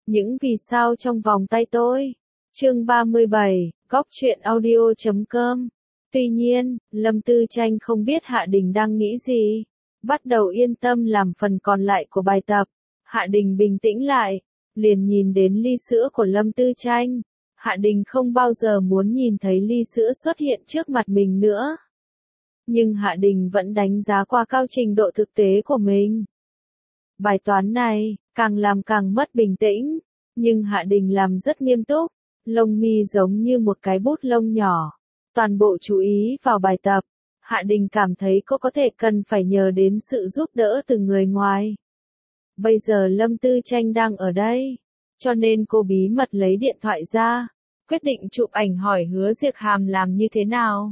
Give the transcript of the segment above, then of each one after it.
Những vì sao trong vòng tay tôi. Chương 37, Góc truyện audio.com. Tuy nhiên, Lâm Tư Tranh không biết Hạ Đình đang nghĩ gì. Bắt đầu yên tâm làm phần còn lại của bài tập. Hạ Đình bình tĩnh lại, liền nhìn đến ly sữa của Lâm Tư Tranh. Hạ Đình không bao giờ muốn nhìn thấy ly sữa xuất hiện trước mặt mình nữa. Nhưng Hạ Đình vẫn đánh giá qua cao trình độ thực tế của mình. Bài toán này, càng làm càng mất bình tĩnh, nhưng Hạ Đình làm rất nghiêm túc, lông mi giống như một cái bút lông nhỏ. Toàn bộ chú ý vào bài tập, Hạ Đình cảm thấy cô có thể cần phải nhờ đến sự giúp đỡ từ người ngoài. Bây giờ Lâm Tư Tranh đang ở đây, cho nên cô bí mật lấy điện thoại ra, quyết định chụp ảnh hỏi Hứa Diệc Hàm làm như thế nào.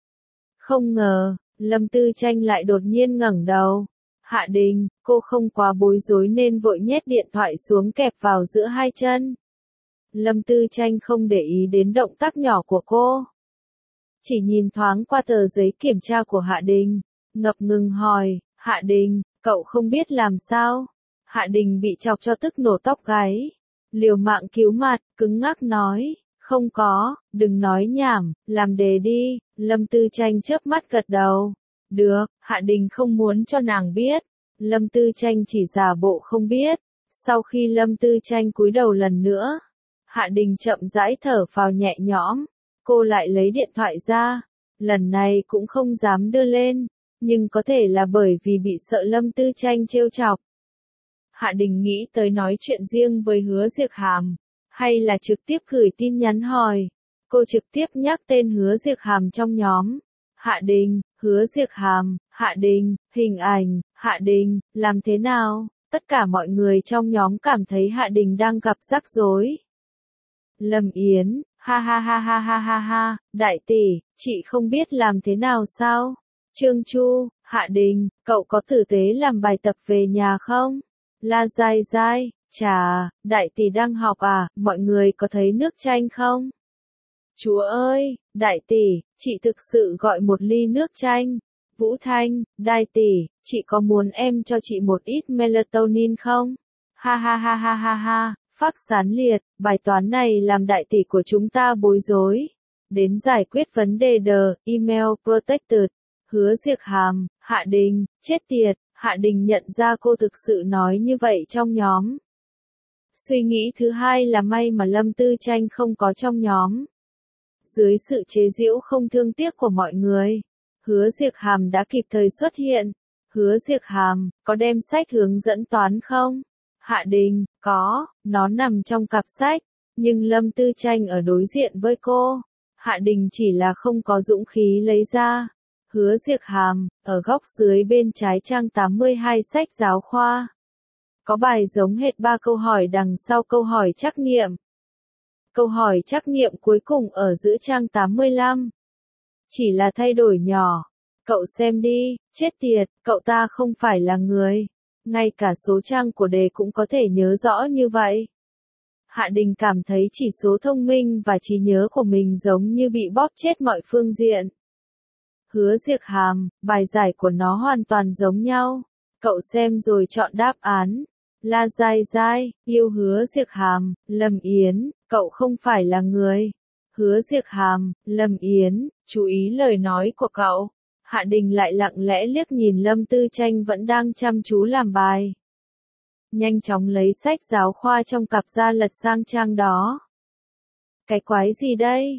Không ngờ, Lâm Tư Tranh lại đột nhiên ngẩng đầu. Hạ Đình, cô không quá bối rối nên vội nhét điện thoại xuống kẹp vào giữa hai chân. Lâm Tư Tranh không để ý đến động tác nhỏ của cô. Chỉ nhìn thoáng qua tờ giấy kiểm tra của Hạ Đình, ngập ngừng hỏi, Hạ Đình, cậu không biết làm sao? Hạ Đình bị chọc cho tức nổ tóc gáy. Liều mạng cứu mặt, cứng ngắc nói, không có, đừng nói nhảm, làm đề đi. Lâm Tư Tranh chớp mắt gật đầu. Được, Hạ Đình không muốn cho nàng biết. Lâm Tư Tranh chỉ giả bộ không biết. Sau khi Lâm Tư Tranh cúi đầu lần nữa, Hạ Đình chậm rãi thở phào nhẹ nhõm. Cô lại lấy điện thoại ra. Lần này cũng không dám đưa lên, nhưng có thể là bởi vì bị sợ Lâm Tư Tranh trêu chọc. Hạ Đình nghĩ tới nói chuyện riêng với Hứa Diệc Hàm, hay là trực tiếp gửi tin nhắn hỏi. Cô trực tiếp nhắc tên Hứa Diệc Hàm trong nhóm. Hạ Đình, Hứa Diệc Hàm, Hạ Đình, hình ảnh, Hạ Đình, làm thế nào? Tất cả mọi người trong nhóm cảm thấy Hạ Đình đang gặp rắc rối. Lâm Yến, ha ha ha ha ha ha ha, đại tỷ, chị không biết làm thế nào sao? Trương Chu, Hạ Đình, cậu có tử tế làm bài tập về nhà không? La Giai Giai, chà, đại tỷ đang học à, mọi người có thấy nước chanh không? Chúa ơi, đại tỷ, chị thực sự gọi một ly nước chanh. Vũ Thanh, đại tỷ, chị có muốn em cho chị một ít melatonin không? Ha ha ha ha ha ha, Phác Sán Liệt, bài toán này làm đại tỷ của chúng ta bối rối. Đến giải quyết vấn đề email protected. Hứa Diệc Hàm, Hạ Đình, chết tiệt. Hạ Đình nhận ra cô thực sự nói như vậy trong nhóm. Suy nghĩ thứ hai là may mà Lâm Tư Tranh không có trong nhóm. Dưới sự chế giễu không thương tiếc của mọi người, Hứa Diệc Hàm đã kịp thời xuất hiện. Hứa Diệc Hàm, có đem sách hướng dẫn toán không? Hạ Đình, có, nó nằm trong cặp sách, nhưng Lâm Tư Tranh ở đối diện với cô. Hạ Đình chỉ là không có dũng khí lấy ra. Hứa Diệc Hàm, ở góc dưới bên trái trang 82 sách giáo khoa. Có bài giống hệt 3 câu hỏi đằng sau câu hỏi trắc nghiệm. Câu hỏi trắc nghiệm cuối cùng ở giữa trang 85. Chỉ là thay đổi nhỏ. Cậu xem đi, chết tiệt, cậu ta không phải là người. Ngay cả số trang của đề cũng có thể nhớ rõ như vậy. Hạ Đình cảm thấy chỉ số thông minh và trí nhớ của mình giống như bị bóp chết mọi phương diện. Hứa Diệc Hàm, bài giải của nó hoàn toàn giống nhau. Cậu xem rồi chọn đáp án. La Giai Giai, yêu Hứa Diệc Hàm, Lâm Yến, cậu không phải là người. Hứa Diệc Hàm, Lâm Yến, chú ý lời nói của cậu. Hạ Đình lại lặng lẽ liếc nhìn Lâm Tư Tranh vẫn đang chăm chú làm bài. Nhanh chóng lấy sách giáo khoa trong cặp ra lật sang trang đó. Cái quái gì đây?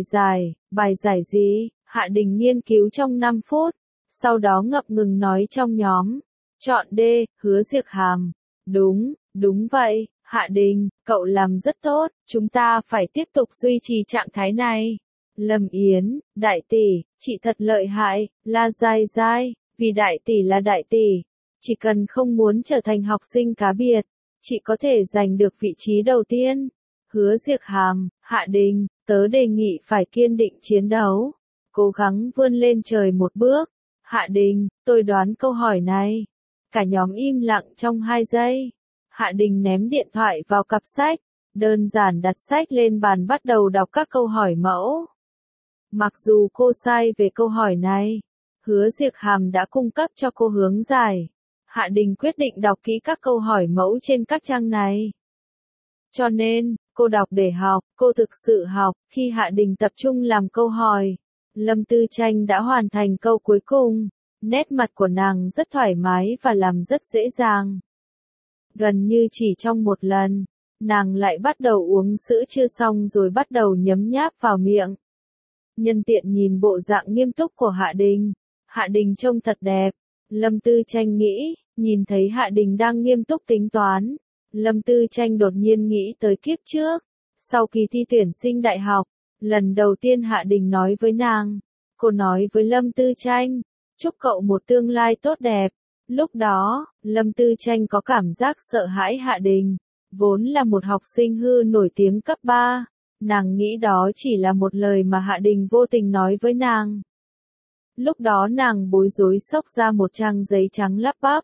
Bài giải gì? Hạ Đình nghiên cứu trong 5 phút, sau đó ngập ngừng nói trong nhóm. Chọn D, Hứa Diệc Hàm. Đúng vậy, Hạ Đình, cậu làm rất tốt, chúng ta phải tiếp tục duy trì trạng thái này. Lâm Yến, đại tỷ, chị thật lợi hại. La Giai Giai, vì đại tỷ là đại tỷ. Chỉ cần không muốn trở thành học sinh cá biệt, chị có thể giành được vị trí đầu tiên. Hứa Diệc Hàm, Hạ Đình, tớ đề nghị phải kiên định chiến đấu. Cố gắng vươn lên trời một bước. Hạ Đình, tôi đoán câu hỏi này. Cả nhóm im lặng trong 2 giây. Hạ Đình ném điện thoại vào cặp sách, đơn giản đặt sách lên bàn bắt đầu đọc các câu hỏi mẫu. Mặc dù cô sai về câu hỏi này, Hứa Diệc Hàm đã cung cấp cho cô hướng giải. Hạ Đình quyết định đọc kỹ các câu hỏi mẫu trên các trang này. Cho nên, cô đọc để học, cô thực sự học. Khi Hạ Đình tập trung làm câu hỏi, Lâm Tư Tranh đã hoàn thành câu cuối cùng. Nét mặt của nàng rất thoải mái và làm rất dễ dàng. Gần như chỉ trong một lần, nàng lại bắt đầu uống sữa chưa xong rồi bắt đầu nhấm nháp vào miệng. Nhân tiện nhìn bộ dạng nghiêm túc của Hạ Đình. Hạ Đình trông thật đẹp. Lâm Tư Tranh nghĩ, nhìn thấy Hạ Đình đang nghiêm túc tính toán. Lâm Tư Tranh đột nhiên nghĩ tới kiếp trước. Sau kỳ thi tuyển sinh đại học, lần đầu tiên Hạ Đình nói với nàng. Cô nói với Lâm Tư Tranh, chúc cậu một tương lai tốt đẹp. Lúc đó, Lâm Tư Tranh có cảm giác sợ hãi Hạ Đình. Vốn là một học sinh hư nổi tiếng cấp 3. Nàng nghĩ đó chỉ là một lời mà Hạ Đình vô tình nói với nàng. Lúc đó nàng bối rối xốc ra một trang giấy trắng lắp bắp.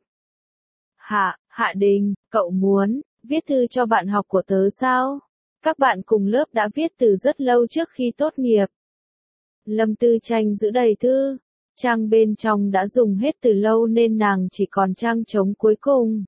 Hạ Đình, cậu muốn viết thư cho bạn học của tớ sao? Các bạn cùng lớp đã viết từ rất lâu trước khi tốt nghiệp. Lâm Tư Tranh giữ đầy thư. Trang bên trong đã dùng hết từ lâu nên nàng chỉ còn trang trống cuối cùng.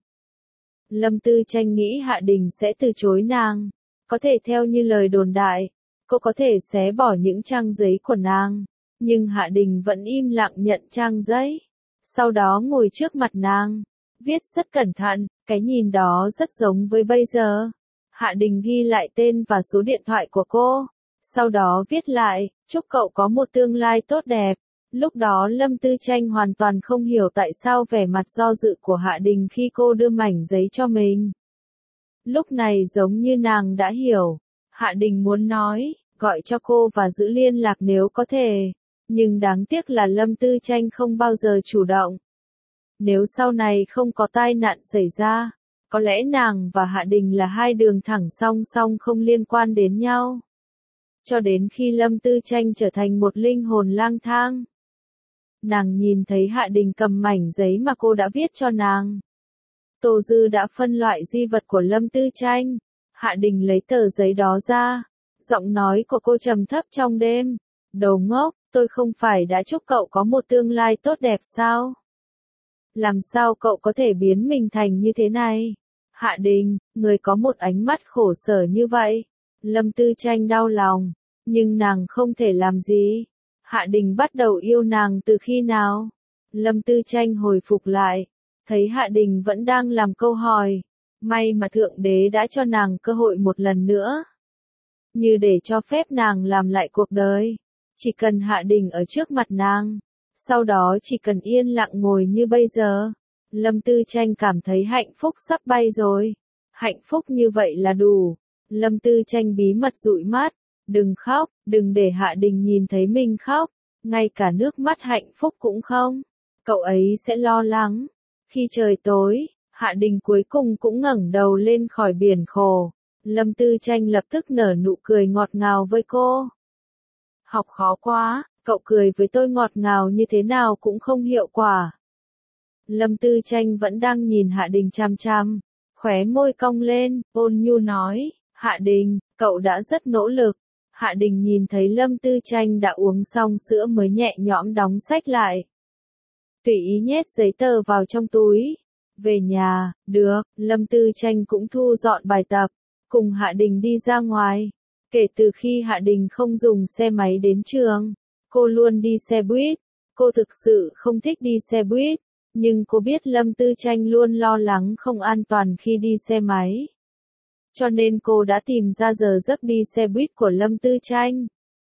Lâm Tư Tranh nghĩ Hạ Đình sẽ từ chối nàng. Có thể theo như lời đồn đại, cô có thể xé bỏ những trang giấy của nàng. Nhưng Hạ Đình vẫn im lặng nhận trang giấy. Sau đó ngồi trước mặt nàng. Viết rất cẩn thận, cái nhìn đó rất giống với bây giờ. Hạ Đình ghi lại tên và số điện thoại của cô. Sau đó viết lại, chúc cậu có một tương lai tốt đẹp. Lúc đó Lâm Tư Tranh hoàn toàn không hiểu tại sao vẻ mặt do dự của Hạ Đình khi cô đưa mảnh giấy cho mình. Lúc này giống như nàng đã hiểu. Hạ Đình muốn nói, gọi cho cô và giữ liên lạc nếu có thể. Nhưng đáng tiếc là Lâm Tư Tranh không bao giờ chủ động. Nếu sau này không có tai nạn xảy ra, có lẽ nàng và Hạ Đình là hai đường thẳng song song không liên quan đến nhau. Cho đến khi Lâm Tư Tranh trở thành một linh hồn lang thang. Nàng nhìn thấy Hạ Đình cầm mảnh giấy mà cô đã viết cho nàng. Tô Dư đã phân loại di vật của Lâm Tư Tranh. Hạ Đình lấy tờ giấy đó ra. Giọng nói của cô trầm thấp trong đêm. Đồ ngốc, tôi không phải đã chúc cậu có một tương lai tốt đẹp sao? Làm sao cậu có thể biến mình thành như thế này? Hạ Đình, người có một ánh mắt khổ sở như vậy. Lâm Tư Tranh đau lòng, nhưng nàng không thể làm gì. Hạ Đình bắt đầu yêu nàng từ khi nào? Lâm Tư Tranh hồi phục lại, thấy Hạ Đình vẫn đang làm câu hỏi. May mà Thượng Đế đã cho nàng cơ hội một lần nữa. Như để cho phép nàng làm lại cuộc đời. Chỉ cần Hạ Đình ở trước mặt nàng. Sau đó chỉ cần yên lặng ngồi như bây giờ. Lâm Tư Tranh cảm thấy hạnh phúc sắp bay rồi. Hạnh phúc như vậy là đủ. Lâm Tư Tranh bí mật dụi mắt. Đừng khóc, đừng để Hạ Đình nhìn thấy mình khóc. Ngay cả nước mắt hạnh phúc cũng không. Cậu ấy sẽ lo lắng. Khi trời tối, Hạ Đình cuối cùng cũng ngẩng đầu lên khỏi biển khổ. Lâm Tư Tranh lập tức nở nụ cười ngọt ngào với cô. Học khó quá, cậu cười với tôi ngọt ngào như thế nào cũng không hiệu quả. Lâm Tư Tranh vẫn đang nhìn Hạ Đình chằm chằm, khóe môi cong lên, ôn nhu nói, Hạ Đình, cậu đã rất nỗ lực. Hạ Đình nhìn thấy Lâm Tư Tranh đã uống xong sữa mới nhẹ nhõm đóng sách lại. Tùy ý nhét giấy tờ vào trong túi. Về nhà, được, Lâm Tư Tranh cũng thu dọn bài tập, cùng Hạ Đình đi ra ngoài. Kể từ khi Hạ Đình không dùng xe máy đến trường, cô luôn đi xe buýt. Cô thực sự không thích đi xe buýt, nhưng cô biết Lâm Tư Tranh luôn lo lắng không an toàn khi đi xe máy. Cho nên cô đã tìm ra giờ giấc đi xe buýt của Lâm Tư Tranh.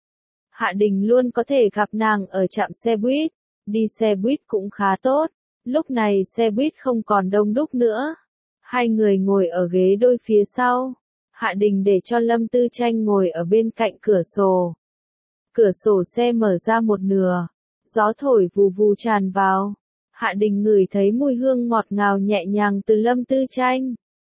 Hạ Đình luôn có thể gặp nàng ở trạm xe buýt. Đi xe buýt cũng khá tốt. Lúc này xe buýt không còn đông đúc nữa. Hai người ngồi ở ghế đôi phía sau. Hạ Đình để cho Lâm Tư Tranh ngồi ở bên cạnh cửa sổ. Cửa sổ xe mở ra một nửa. Gió thổi vù vù tràn vào. Hạ Đình ngửi thấy mùi hương ngọt ngào nhẹ nhàng từ Lâm Tư Tranh.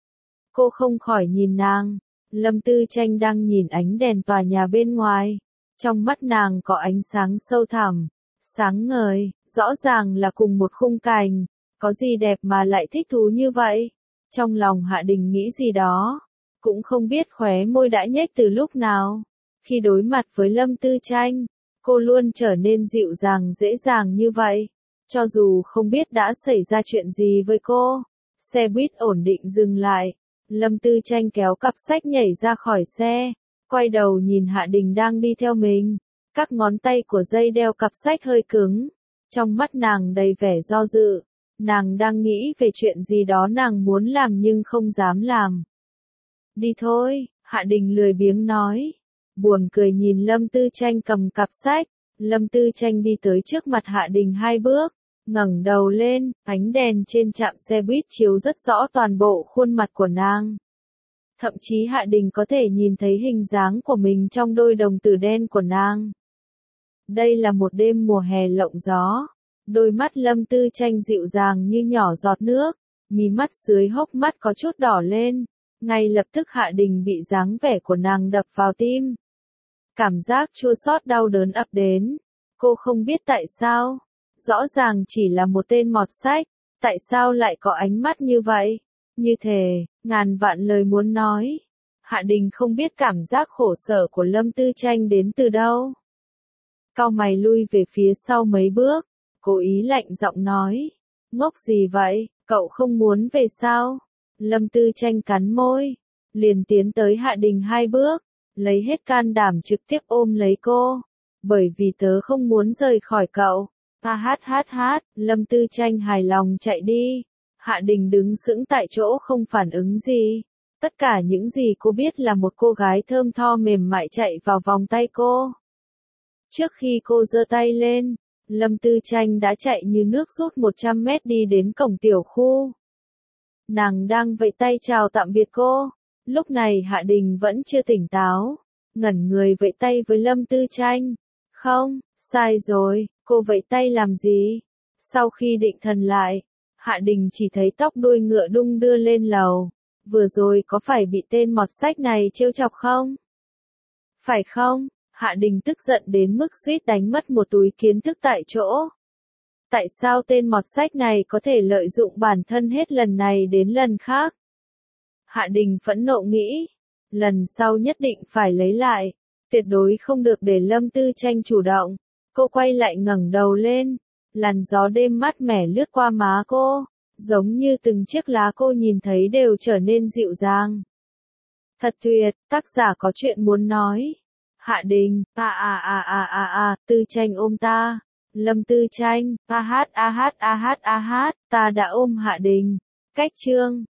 Cô không khỏi nhìn nàng. Lâm Tư Tranh đang nhìn ánh đèn tòa nhà bên ngoài. Trong mắt nàng có ánh sáng sâu thẳm, sáng ngời, rõ ràng là cùng một khung cảnh. Có gì đẹp mà lại thích thú như vậy? Trong lòng Hạ Đình nghĩ gì đó. Cũng không biết khóe môi đã nhếch từ lúc nào. Khi đối mặt với Lâm Tư Tranh, cô luôn trở nên dịu dàng dễ dàng như vậy. Cho dù không biết đã xảy ra chuyện gì với cô. Xe buýt ổn định dừng lại. Lâm Tư Tranh kéo cặp sách nhảy ra khỏi xe, quay đầu nhìn Hạ Đình đang đi theo mình. Các ngón tay của dây đeo cặp sách hơi cứng, trong mắt nàng đầy vẻ do dự. Nàng đang nghĩ về chuyện gì đó nàng muốn làm nhưng không dám làm. Đi thôi, Hạ Đình lười biếng nói. Buồn cười nhìn Lâm Tư Tranh cầm cặp sách. Lâm Tư Tranh đi tới trước mặt Hạ Đình 2 bước, ngẩng đầu lên, ánh đèn trên trạm xe buýt chiếu rất rõ toàn bộ khuôn mặt của nàng. Thậm chí Hạ Đình có thể nhìn thấy hình dáng của mình trong đôi đồng tử đen của nàng. Đây là một đêm mùa hè lộng gió. Đôi mắt Lâm Tư Tranh dịu dàng như nhỏ giọt nước, mí mắt dưới hốc mắt có chút đỏ lên. Ngay lập tức Hạ Đình bị dáng vẻ của nàng đập vào tim. Cảm giác chua xót đau đớn ập đến. Cô không biết tại sao. Rõ ràng chỉ là một tên mọt sách. Tại sao lại có ánh mắt như vậy? Như thề, ngàn vạn lời muốn nói. Hạ Đình không biết cảm giác khổ sở của Lâm Tư Tranh đến từ đâu. Cau mày lui về phía sau mấy bước. Cố ý lạnh giọng nói. Ngốc gì vậy, cậu không muốn về sao? Lâm Tư Tranh cắn môi. Liền tiến tới Hạ Đình 2 bước. Lấy hết can đảm trực tiếp ôm lấy cô. Bởi vì tớ không muốn rời khỏi cậu. Lâm Tư Tranh hài lòng chạy đi. Hạ Đình đứng sững tại chỗ không phản ứng gì. Tất cả những gì cô biết là một cô gái thơm tho mềm mại chạy vào vòng tay cô. Trước khi cô giơ tay lên, Lâm Tư Tranh đã chạy như nước rút 100 mét đi đến cổng tiểu khu. Nàng đang vẫy tay chào tạm biệt cô. Lúc này Hạ Đình vẫn chưa tỉnh táo. Ngẩn người vẫy tay với Lâm Tư Tranh. Không, sai rồi, cô vẫy tay làm gì? Sau khi định thần lại, Hạ Đình chỉ thấy tóc đuôi ngựa đung đưa lên lầu. Vừa rồi có phải bị tên mọt sách này trêu chọc không? Phải không? Hạ Đình tức giận đến mức suýt đánh mất một túi kiến thức tại chỗ. Tại sao tên mọt sách này có thể lợi dụng bản thân hết lần này đến lần khác? Hạ Đình phẫn nộ nghĩ. Lần sau nhất định phải lấy lại. Tuyệt đối không được để Lâm Tư Tranh chủ động. Cô quay lại ngẩng đầu lên. Làn gió đêm mát mẻ lướt qua má cô. Giống như từng chiếc lá cô nhìn thấy đều trở nên dịu dàng. Thật tuyệt, tác giả có chuyện muốn nói. Hạ Đình, Tư Tranh ôm ta. Lâm Tư Tranh, ta đã ôm Hạ Đình. Cách chương